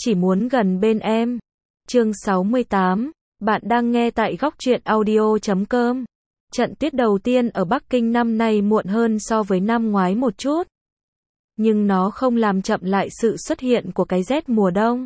chỉ muốn gần bên em. Chương 68, bạn đang nghe tại góc truyện audio.com. Trận tuyết đầu tiên ở Bắc Kinh năm nay muộn hơn so với năm ngoái một chút. Nhưng nó không làm chậm lại sự xuất hiện của cái rét mùa đông.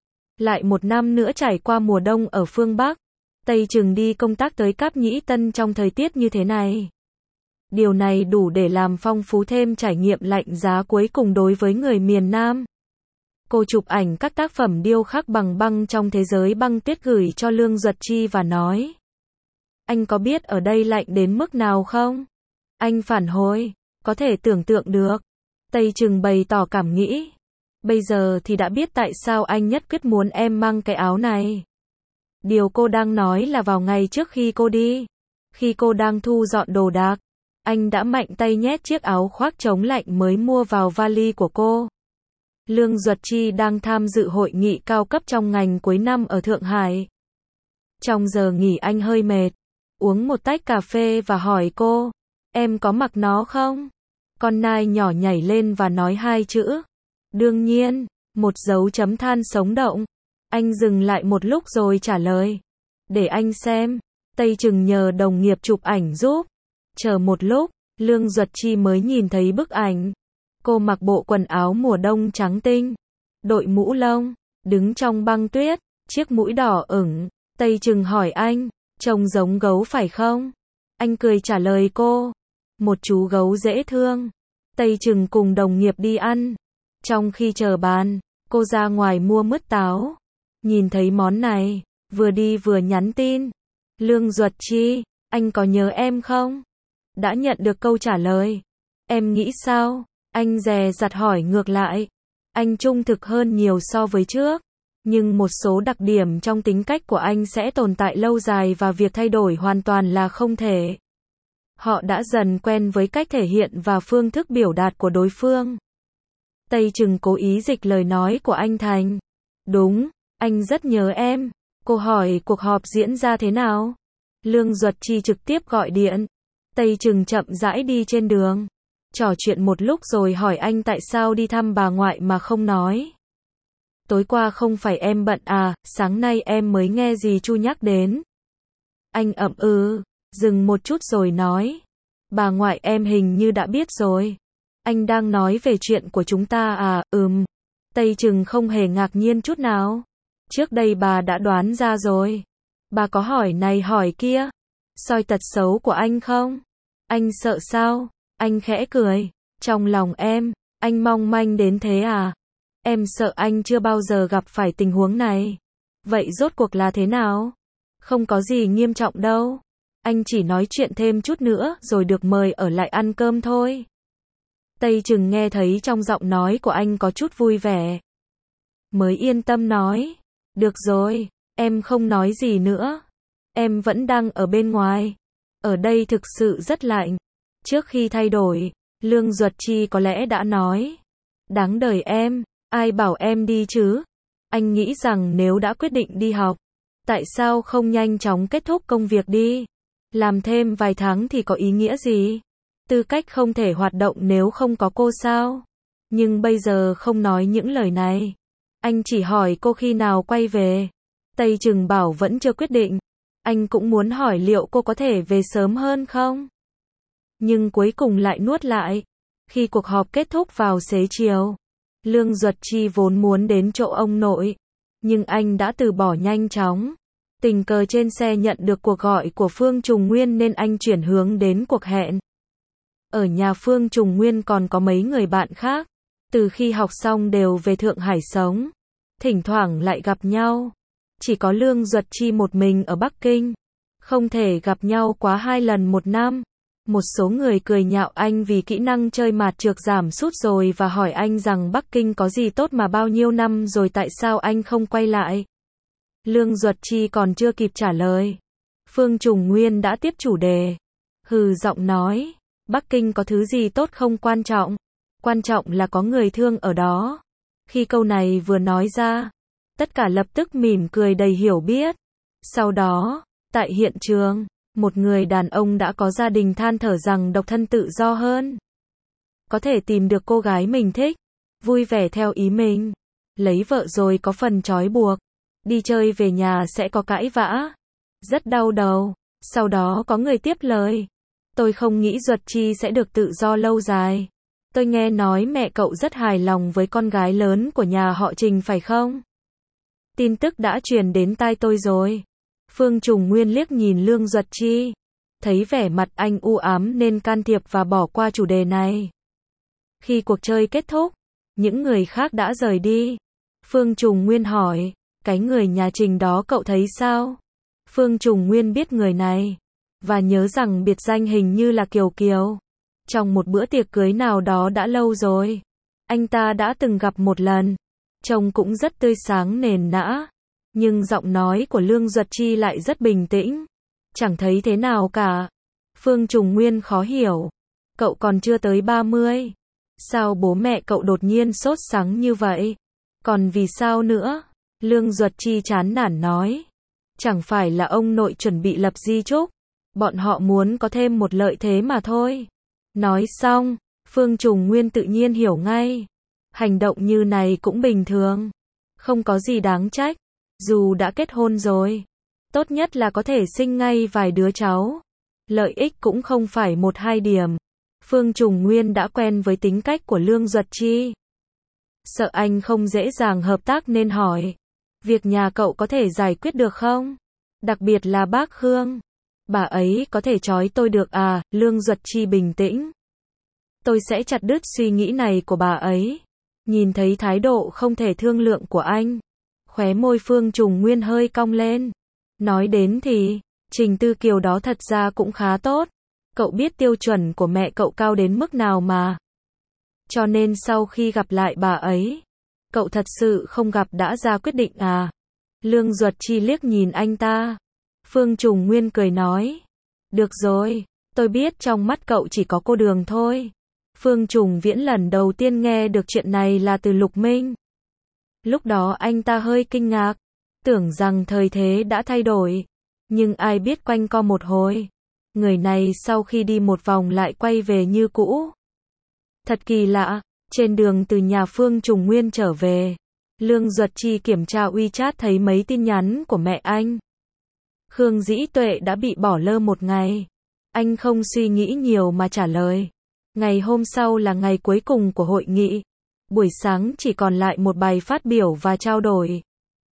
Lại một năm nữa trải qua mùa đông ở phương Bắc. Tây Trừng đi công tác tới Cáp Nhĩ Tân trong thời tiết như thế này. Điều này đủ để làm phong phú thêm trải nghiệm lạnh giá cuối cùng đối với người miền Nam. Cô chụp ảnh các tác phẩm điêu khắc bằng băng trong thế giới băng tuyết gửi cho Lương Duật Chi và nói: anh có biết ở đây lạnh đến mức nào không? Anh phản hồi: có thể tưởng tượng được. Tây Trừng bày tỏ cảm nghĩ: bây giờ thì đã biết tại sao anh nhất quyết muốn em mang cái áo này. Điều cô đang nói là vào ngày trước khi cô đi, khi cô đang thu dọn đồ đạc, anh đã mạnh tay nhét chiếc áo khoác chống lạnh mới mua vào vali của cô. Lương Duật Chi đang tham dự hội nghị cao cấp trong ngành cuối năm ở Thượng Hải. Trong giờ nghỉ anh hơi mệt, uống một tách cà phê và hỏi cô: em có mặc nó không? Con nai nhỏ nhảy lên và nói hai chữ: đương nhiên, một dấu chấm than sống động. Anh dừng lại một lúc rồi trả lời: để anh xem. Tây Trừng nhờ đồng nghiệp chụp ảnh giúp. Chờ một lúc, Lương Duật Chi mới nhìn thấy bức ảnh. Cô mặc bộ quần áo mùa đông trắng tinh, đội mũ lông, đứng trong băng tuyết, chiếc mũi đỏ ửng. Tây Trừng hỏi anh: trông giống gấu phải không? Anh cười trả lời cô: một chú gấu dễ thương. Tây Trừng cùng đồng nghiệp đi ăn. Trong khi chờ bàn, cô ra ngoài mua mứt táo. Nhìn thấy món này, vừa đi vừa nhắn tin: Lương Duật Chi, anh có nhớ em không? Đã nhận được câu trả lời. Em nghĩ sao? Anh dè dặt hỏi ngược lại. Anh trung thực hơn nhiều so với trước. Nhưng một số đặc điểm trong tính cách của anh sẽ tồn tại lâu dài và việc thay đổi hoàn toàn là không thể. Họ đã dần quen với cách thể hiện và phương thức biểu đạt của đối phương. Tây Trừng cố ý dịch lời nói của anh thành: đúng, anh rất nhớ em. Cô hỏi cuộc họp diễn ra thế nào? Lương Duật Chi trực tiếp gọi điện. Tây Trừng chậm rãi đi trên đường. Trò chuyện một lúc rồi hỏi anh tại sao đi thăm bà ngoại mà không nói. Tối qua không phải em bận à, sáng nay em mới nghe dì Chu nhắc đến. Anh ậm ừ, dừng một chút rồi nói: bà ngoại em hình như đã biết rồi. Anh đang nói về chuyện của chúng ta à? Tây Trừng không hề ngạc nhiên chút nào. Trước đây bà đã đoán ra rồi. Bà có hỏi này hỏi kia, soi tật xấu của anh không? Anh sợ sao? Anh khẽ cười. Trong lòng em, anh mong manh đến thế à? Em sợ anh chưa bao giờ gặp phải tình huống này. Vậy rốt cuộc là thế nào? Không có gì nghiêm trọng đâu. Anh chỉ nói chuyện thêm chút nữa rồi được mời ở lại ăn cơm thôi. Tây Trừng nghe thấy trong giọng nói của anh có chút vui vẻ. Mới yên tâm nói: được rồi, em không nói gì nữa. Em vẫn đang ở bên ngoài. Ở đây thực sự rất lạnh. Trước khi thay đổi, Lương Duật Chi có lẽ đã nói: đáng đời em, ai bảo em đi chứ? Anh nghĩ rằng nếu đã quyết định đi học, tại sao không nhanh chóng kết thúc công việc đi? Làm thêm vài tháng thì có ý nghĩa gì? Tư cách không thể hoạt động nếu không có cô sao? Nhưng bây giờ không nói những lời này. Anh chỉ hỏi cô khi nào quay về. Tây Trừng bảo vẫn chưa quyết định. Anh cũng muốn hỏi liệu cô có thể về sớm hơn không? Nhưng cuối cùng lại nuốt lại. Khi cuộc họp kết thúc vào xế chiều, Lương Duật Chi vốn muốn đến chỗ ông nội, nhưng anh đã từ bỏ nhanh chóng. Tình cờ trên xe nhận được cuộc gọi của Phương Trùng Nguyên nên anh chuyển hướng đến cuộc hẹn. Ở nhà Phương Trùng Nguyên còn có mấy người bạn khác. Từ khi học xong đều về Thượng Hải sống. Thỉnh thoảng lại gặp nhau. Chỉ có Lương Duật Chi một mình ở Bắc Kinh. Không thể gặp nhau quá 2 lần một năm. Một số người cười nhạo anh vì kỹ năng chơi mạt trược giảm sút rồi và hỏi anh rằng Bắc Kinh có gì tốt mà bao nhiêu năm rồi tại sao anh không quay lại. Lương Duật Chi còn chưa kịp trả lời. Phương Trùng Nguyên đã tiếp chủ đề. Hừ giọng nói: Bắc Kinh có thứ gì tốt không quan trọng. Quan trọng là có người thương ở đó. Khi câu này vừa nói ra, tất cả lập tức mỉm cười đầy hiểu biết. Sau đó, tại hiện trường, một người đàn ông đã có gia đình than thở rằng độc thân tự do hơn. Có thể tìm được cô gái mình thích, vui vẻ theo ý mình. lấy vợ rồi có phần trói buộc, đi chơi về nhà sẽ có cãi vã, rất đau đầu. Sau đó có người tiếp lời, tôi không nghĩ Duật Chi sẽ được tự do lâu dài. Tôi nghe nói mẹ cậu rất hài lòng với con gái lớn của nhà họ Trình phải không? Tin tức đã truyền đến tai tôi rồi. Phương Trùng Nguyên liếc nhìn Lương Duật Chi, thấy vẻ mặt anh u ám nên can thiệp và bỏ qua chủ đề này. Khi cuộc chơi kết thúc, những người khác đã rời đi. Phương Trùng Nguyên hỏi, cái người nhà Trình đó cậu thấy sao? Phương Trùng Nguyên biết người này, và nhớ rằng biệt danh hình như là Kiều Kiều. Trong một bữa tiệc cưới nào đó đã lâu rồi, anh ta đã từng gặp một lần. Trông cũng rất tươi sáng nền nã, nhưng giọng nói của Lương Duật Chi lại rất bình tĩnh, chẳng thấy thế nào cả. Phương Trùng Nguyên khó hiểu, cậu còn chưa tới 30, sao bố mẹ cậu đột nhiên sốt sắng như vậy? Còn vì sao nữa? Lương Duật Chi chán nản nói, chẳng phải là ông nội chuẩn bị lập di chúc, bọn họ muốn có thêm một lợi thế mà thôi. Nói xong, Phương Trùng Nguyên tự nhiên hiểu ngay, hành động như này cũng bình thường, không có gì đáng trách, dù đã kết hôn rồi, tốt nhất là có thể sinh ngay vài đứa cháu, lợi ích cũng không phải 1-2 điểm. Phương Trùng Nguyên đã quen với tính cách của Lương Duật Chi, sợ anh không dễ dàng hợp tác nên hỏi, việc nhà cậu có thể giải quyết được không? Đặc biệt là bác Khương, bà ấy có thể trói tôi được à? Lương Duật Chi bình tĩnh, tôi sẽ chặt đứt suy nghĩ này của bà ấy. Nhìn thấy thái độ không thể thương lượng của anh, khóe môi Phương Trùng Nguyên hơi cong lên. Nói đến thì, Trình Tư Kiều đó thật ra cũng khá tốt. Cậu biết tiêu chuẩn của mẹ cậu cao đến mức nào mà. Cho nên sau khi gặp lại bà ấy, cậu thật sự không gặp đã ra quyết định à? Lương Duật Chi liếc nhìn anh ta. Phương Trùng Nguyên cười nói, được rồi, tôi biết trong mắt cậu chỉ có cô Đường thôi. Phương Trùng Viễn lần đầu tiên nghe được chuyện này là từ Lục Minh. Lúc đó anh ta hơi kinh ngạc, tưởng rằng thời thế đã thay đổi. Nhưng ai biết quanh co một hồi, người này sau khi đi một vòng lại quay về như cũ. Thật kỳ lạ. Trên đường từ nhà Phương Trùng Nguyên trở về, Lương Duật Chi kiểm tra WeChat thấy mấy tin nhắn của mẹ anh. Khương Dĩ Tuệ đã bị bỏ lơ một ngày. Anh không suy nghĩ nhiều mà trả lời. Ngày hôm sau là ngày cuối cùng của hội nghị. Buổi sáng chỉ còn lại một bài phát biểu và trao đổi.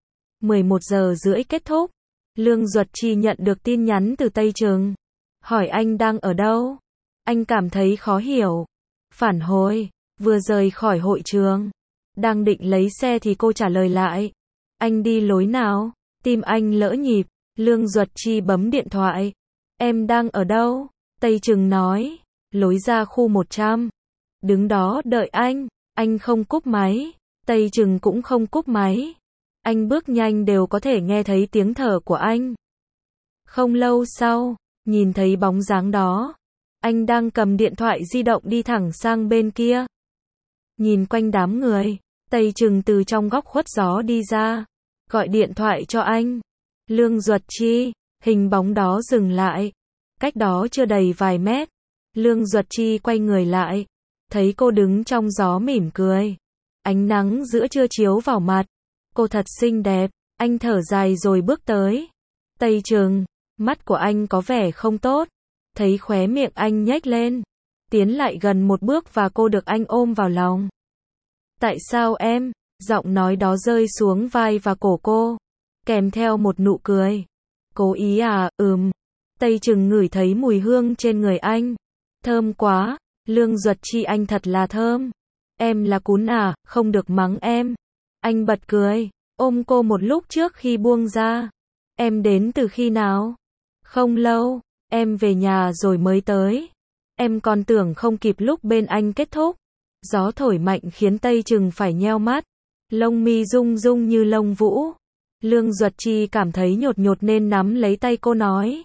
11 giờ rưỡi kết thúc. Lương Duật Chi nhận được tin nhắn từ Tây Trừng, hỏi anh đang ở đâu. Anh cảm thấy khó hiểu. Phản hồi, vừa rời khỏi hội trường, đang định lấy xe thì cô trả lời lại, anh đi lối nào? Tim anh lỡ nhịp. Lương Duật Chi bấm điện thoại. Em đang ở đâu? Tây Trừng nói, lối ra khu 100. Đứng đó đợi anh không cúp máy. Tây Trừng cũng không cúp máy. Anh bước nhanh đều có thể nghe thấy tiếng thở của anh. Không lâu sau, nhìn thấy bóng dáng đó, anh đang cầm điện thoại di động đi thẳng sang bên kia. Nhìn quanh đám người, Tây Trừng từ trong góc khuất gió đi ra, gọi điện thoại cho anh. Lương Duật Chi, hình bóng đó dừng lại, cách đó chưa đầy vài mét. Lương Duật Chi quay người lại, thấy cô đứng trong gió mỉm cười. Ánh nắng giữa trưa chiếu vào mặt, cô thật xinh đẹp. Anh thở dài rồi bước tới. Tây Trừng, mắt của anh có vẻ không tốt. Thấy khóe miệng anh nhếch lên, tiến lại gần một bước và cô được anh ôm vào lòng. Tại sao em? Giọng nói đó rơi xuống vai và cổ cô, kèm theo một nụ cười. Cố ý à? Tây Trừng ngửi thấy mùi hương trên người anh. Thơm quá. Lương Duật Chi, anh thật là thơm. Em là cún à? Không được mắng em. Anh bật cười, ôm cô một lúc trước khi buông ra. Em đến từ khi nào? Không lâu, em về nhà rồi mới tới. Em còn tưởng không kịp lúc bên anh kết thúc. Gió thổi mạnh khiến Tây Trừng phải nheo mắt. Lông mi rung rung như lông vũ. Lương Duật Chi cảm thấy nhột nhột nên nắm lấy tay cô nói.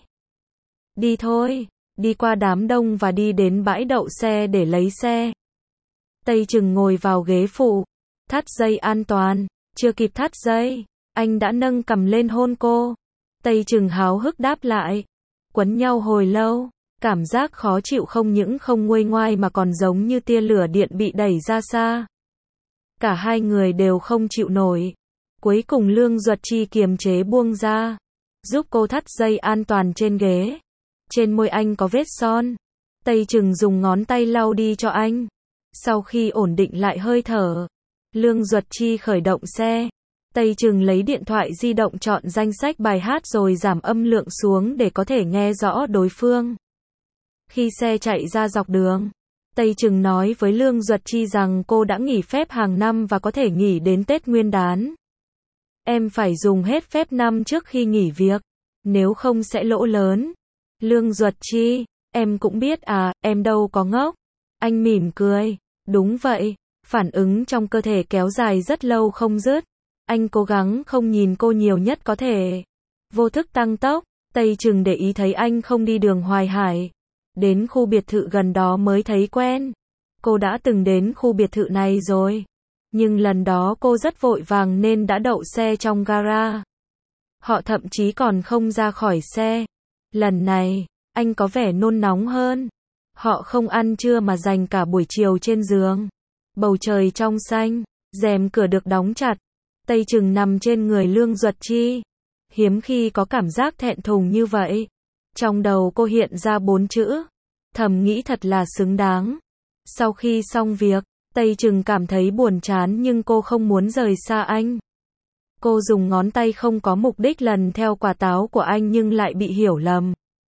Đi thôi, đi qua đám đông và đi đến bãi đậu xe để lấy xe. Tây Trừng ngồi vào ghế phụ, thắt dây an toàn. Chưa kịp thắt dây, anh đã nâng cằm lên hôn cô. Tây Trừng háo hức đáp lại. Quấn nhau hồi lâu, cảm giác khó chịu không những không nguôi ngoai mà còn giống như tia lửa điện bị đẩy ra xa. Cả hai người đều không chịu nổi. Cuối cùng Lương Duật Chi kiềm chế buông ra, giúp cô thắt dây an toàn trên ghế. Trên môi anh có vết son. Tây Trừng dùng ngón tay lau đi cho anh. Sau khi ổn định lại hơi thở, Lương Duật Chi khởi động xe. Tây Trừng lấy điện thoại di động chọn danh sách bài hát rồi giảm âm lượng xuống để có thể nghe rõ đối phương. Khi xe chạy ra dọc đường, Tây Trừng nói với Lương Duật Chi rằng cô đã nghỉ phép hàng năm và có thể nghỉ đến Tết Nguyên đán. Em phải dùng hết phép năm trước khi nghỉ việc, nếu không sẽ lỗ lớn. Lương Duật Chi, em cũng biết à, em đâu có ngốc. Anh mỉm cười, đúng vậy, phản ứng trong cơ thể kéo dài rất lâu không dứt. Anh cố gắng không nhìn cô nhiều nhất có thể. Vô thức tăng tốc, Tây Trừng để ý thấy anh không đi đường Hoài Hải. Đến khu biệt thự gần đó mới thấy quen. Cô đã từng đến khu biệt thự này rồi. Nhưng lần đó cô rất vội vàng nên đã đậu xe trong gara. Họ thậm chí còn không ra khỏi xe. Lần này, anh có vẻ nôn nóng hơn. Họ không ăn trưa mà dành cả buổi chiều trên giường. Bầu trời trong xanh, rèm cửa được đóng chặt. Tây Trừng nằm trên người Lương Duật Chi. Hiếm khi có cảm giác thẹn thùng như vậy. Trong đầu cô hiện ra 4 chữ. Thầm nghĩ thật là xứng đáng. Sau khi xong việc, Tây Trừng cảm thấy buồn chán nhưng cô không muốn rời xa anh. Cô dùng ngón tay không có mục đích lần theo quả táo của anh nhưng lại bị hiểu lầm.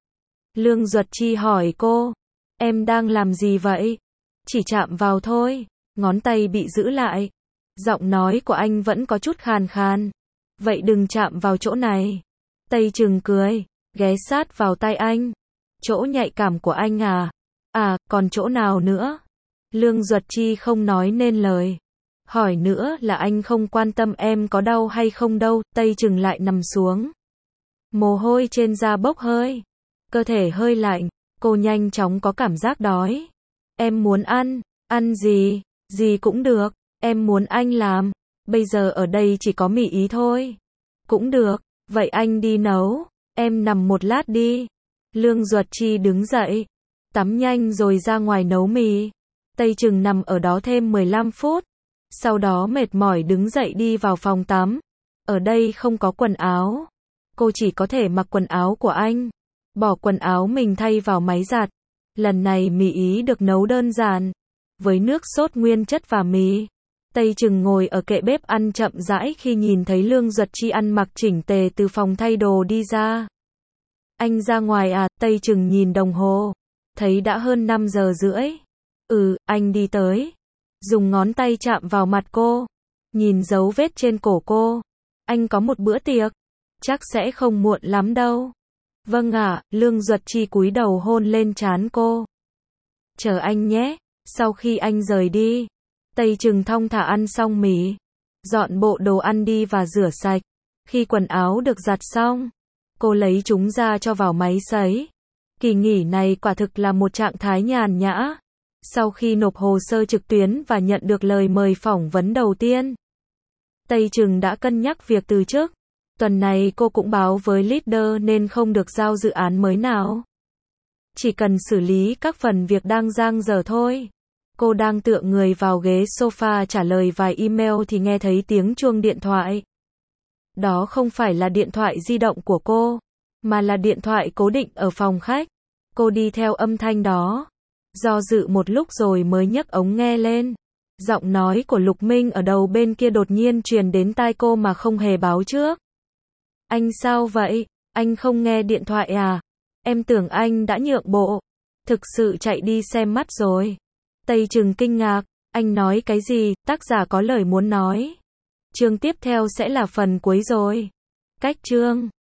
Lương Duật Chi hỏi cô, em đang làm gì vậy? Chỉ chạm vào thôi. Ngón tay bị giữ lại. Giọng nói của anh vẫn có chút khàn khàn. Vậy đừng chạm vào chỗ này. Tây Trừng cười, ghé sát vào tay anh. Chỗ nhạy cảm của anh à? À, còn chỗ nào nữa? Lương Duật Chi không nói nên lời. Hỏi nữa là anh không quan tâm em có đau hay không đâu. Tây Trừng lại nằm xuống. Mồ hôi trên da bốc hơi. Cơ thể hơi lạnh. Cô nhanh chóng có cảm giác đói. Em muốn ăn. Ăn gì? Gì cũng được. Em muốn anh làm. Bây giờ ở đây chỉ có mì ý thôi. Cũng được. Vậy anh đi nấu. Em nằm một lát đi. Lương Duật Chi đứng dậy. Tắm nhanh rồi ra ngoài nấu mì. Tây Trừng nằm ở đó thêm 15 phút. Sau đó mệt mỏi đứng dậy đi vào phòng tắm. Ở đây không có quần áo. Cô chỉ có thể mặc quần áo của anh. Bỏ quần áo mình thay vào máy giặt. Lần này mì ý được nấu đơn giản. Với nước sốt nguyên chất và mì. Tây Trừng ngồi ở kệ bếp ăn chậm rãi khi nhìn thấy Lương Duật Chi ăn mặc chỉnh tề từ phòng thay đồ đi ra. Anh ra ngoài à? Tây Trừng nhìn đồng hồ. Thấy đã hơn 5 giờ rưỡi. Anh đi tới. Dùng ngón tay chạm vào mặt cô. Nhìn dấu vết trên cổ cô. Anh có một bữa tiệc. Chắc sẽ không muộn lắm đâu. Vâng ạ, Lương Duật Chi cúi đầu hôn lên trán cô. Chờ anh nhé. Sau khi anh rời đi, Tây Trừng thong thả ăn xong mì. Dọn bộ đồ ăn đi và rửa sạch. Khi quần áo được giặt xong, cô lấy chúng ra cho vào máy sấy. Kỳ nghỉ này quả thực là một trạng thái nhàn nhã. Sau khi nộp hồ sơ trực tuyến và nhận được lời mời phỏng vấn đầu tiên, Tây Trừng đã cân nhắc việc từ chức. Tuần này cô cũng báo với leader nên không được giao dự án mới nào. Chỉ cần xử lý các phần việc đang dang dở thôi. Cô đang tựa người vào ghế sofa trả lời vài email thì nghe thấy tiếng chuông điện thoại. Đó không phải là điện thoại di động của cô, mà là điện thoại cố định ở phòng khách. Cô đi theo âm thanh đó. Do dự một lúc rồi mới nhấc ống nghe lên. Giọng nói của Lục Minh ở đầu bên kia đột nhiên truyền đến tai cô mà không hề báo trước. Anh sao vậy? Anh không nghe điện thoại à? Em tưởng anh đã nhượng bộ. Thực sự chạy đi xem mắt rồi. Tây Trừng kinh ngạc. Anh nói cái gì? Tác giả có lời muốn nói. Chương tiếp theo sẽ là phần cuối rồi. Cách chương